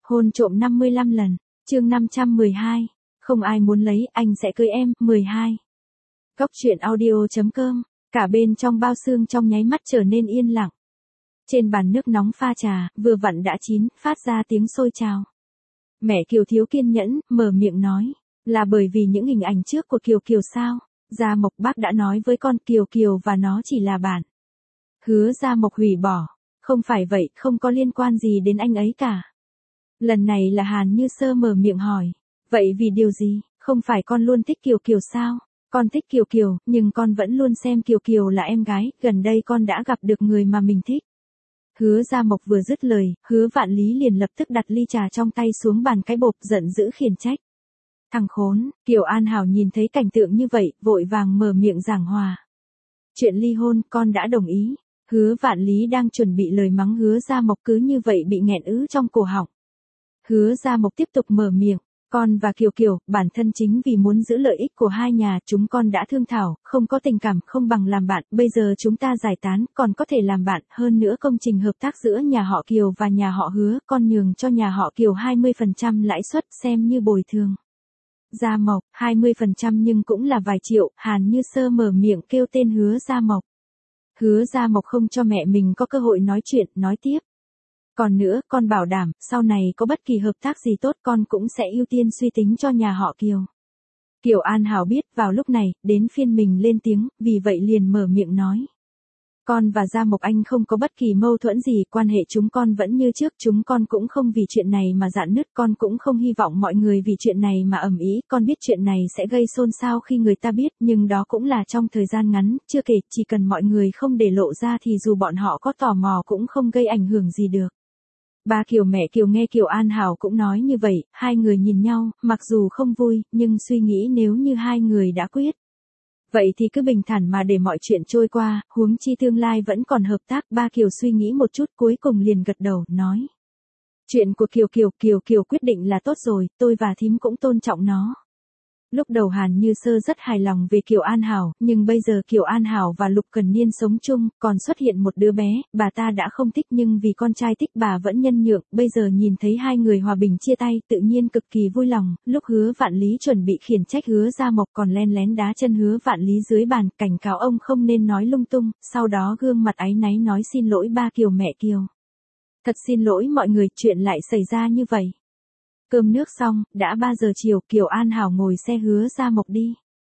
Hôn trộm 55 lần, chương 512. Không ai muốn lấy, anh sẽ cưới em, 12. Góc truyện audio.com, cả bên trong bao xương trong nháy mắt trở nên yên lặng. Trên bàn nước nóng pha trà, vừa vặn đã chín, phát ra tiếng sôi trào. Mẹ Kiều thiếu kiên nhẫn, mở miệng nói, là bởi vì những hình ảnh trước của Kiều Kiều sao? Gia Mộc bác đã nói với con Kiều Kiều và nó chỉ là bạn. Hứa Gia Mộc hủy bỏ, không phải vậy, không có liên quan gì đến anh ấy cả. Lần này là Hàn Như Sơ mở miệng hỏi, vậy vì điều gì, không phải con luôn thích Kiều Kiều sao? Con thích Kiều Kiều, nhưng con vẫn luôn xem Kiều Kiều là em gái, gần đây con đã gặp được người mà mình thích. Hứa Gia Mộc vừa dứt lời, Hứa Vạn Lý liền lập tức đặt ly trà trong tay xuống bàn cái bộp, giận dữ khiển trách. Thằng khốn, Kiều An Hảo nhìn thấy cảnh tượng như vậy, vội vàng mở miệng giảng hòa. Chuyện ly hôn, con đã đồng ý. Hứa Vạn Lý đang chuẩn bị lời mắng Hứa Gia Mộc cứ như vậy bị nghẹn ứ trong cổ họng. Hứa Gia Mộc tiếp tục mở miệng, con và Kiều Kiều, bản thân chính vì muốn giữ lợi ích của hai nhà, chúng con đã thương thảo, không có tình cảm, không bằng làm bạn, bây giờ chúng ta giải tán, còn có thể làm bạn, hơn nữa công trình hợp tác giữa nhà họ Kiều và nhà họ Hứa, con nhường cho nhà họ Kiều 20% lãi suất xem như bồi thường. Gia Mộc, 20% nhưng cũng là vài triệu, Hàn Như Sơ mở miệng kêu tên Hứa Gia Mộc. Hứa Gia Mộc không cho mẹ mình có cơ hội nói chuyện, nói tiếp. Còn nữa, con bảo đảm, sau này có bất kỳ hợp tác gì tốt con cũng sẽ ưu tiên suy tính cho nhà họ Kiều. Kiều An Hảo biết vào lúc này, đến phiên mình lên tiếng, vì vậy liền mở miệng nói. Con và Gia Mộc anh không có bất kỳ mâu thuẫn gì, quan hệ chúng con vẫn như trước, chúng con cũng không vì chuyện này mà rạn nứt, con cũng không hy vọng mọi người vì chuyện này mà ầm ĩ, con biết chuyện này sẽ gây xôn xao khi người ta biết, nhưng đó cũng là trong thời gian ngắn, chưa kể, chỉ cần mọi người không để lộ ra thì dù bọn họ có tò mò cũng không gây ảnh hưởng gì được. Ba Kiều mẹ Kiều nghe Kiều An Hảo cũng nói như vậy, hai người nhìn nhau, mặc dù không vui, nhưng suy nghĩ nếu như hai người đã quyết. Vậy thì cứ bình thản mà để mọi chuyện trôi qua, huống chi tương lai vẫn còn hợp tác. Ba Kiều suy nghĩ một chút cuối cùng liền gật đầu, nói. Chuyện của Kiều Kiều quyết định là tốt rồi, tôi và thím cũng tôn trọng nó. Lúc đầu Hàn Như Sơ rất hài lòng về Kiều An Hảo, nhưng bây giờ Kiều An Hảo và Lục Cần Niên sống chung, còn xuất hiện một đứa bé, bà ta đã không thích nhưng vì con trai thích bà vẫn nhân nhượng, bây giờ nhìn thấy hai người hòa bình chia tay, tự nhiên cực kỳ vui lòng. Lúc Hứa Vạn Lý chuẩn bị khiển trách Hứa Gia Mộc còn len lén đá chân Hứa Vạn Lý dưới bàn, cảnh cáo ông không nên nói lung tung, sau đó gương mặt áy náy nói xin lỗi ba Kiều mẹ Kiều. Thật xin lỗi mọi người, chuyện lại xảy ra như vậy. Cơm nước xong, đã 3 giờ chiều, Kiều An Hảo ngồi xe Hứa Gia Mộc đi.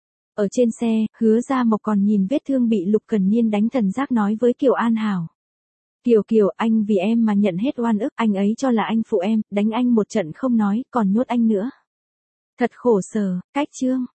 Ở trên xe, Hứa Gia Mộc còn nhìn vết thương bị Lục Cần Niên đánh thần giác nói với Kiều An Hảo. Kiều Kiều, anh vì em mà nhận hết oan ức, anh ấy cho là anh phụ em, đánh anh một trận không nói, còn nhốt anh nữa. Thật khổ sở, cách chương.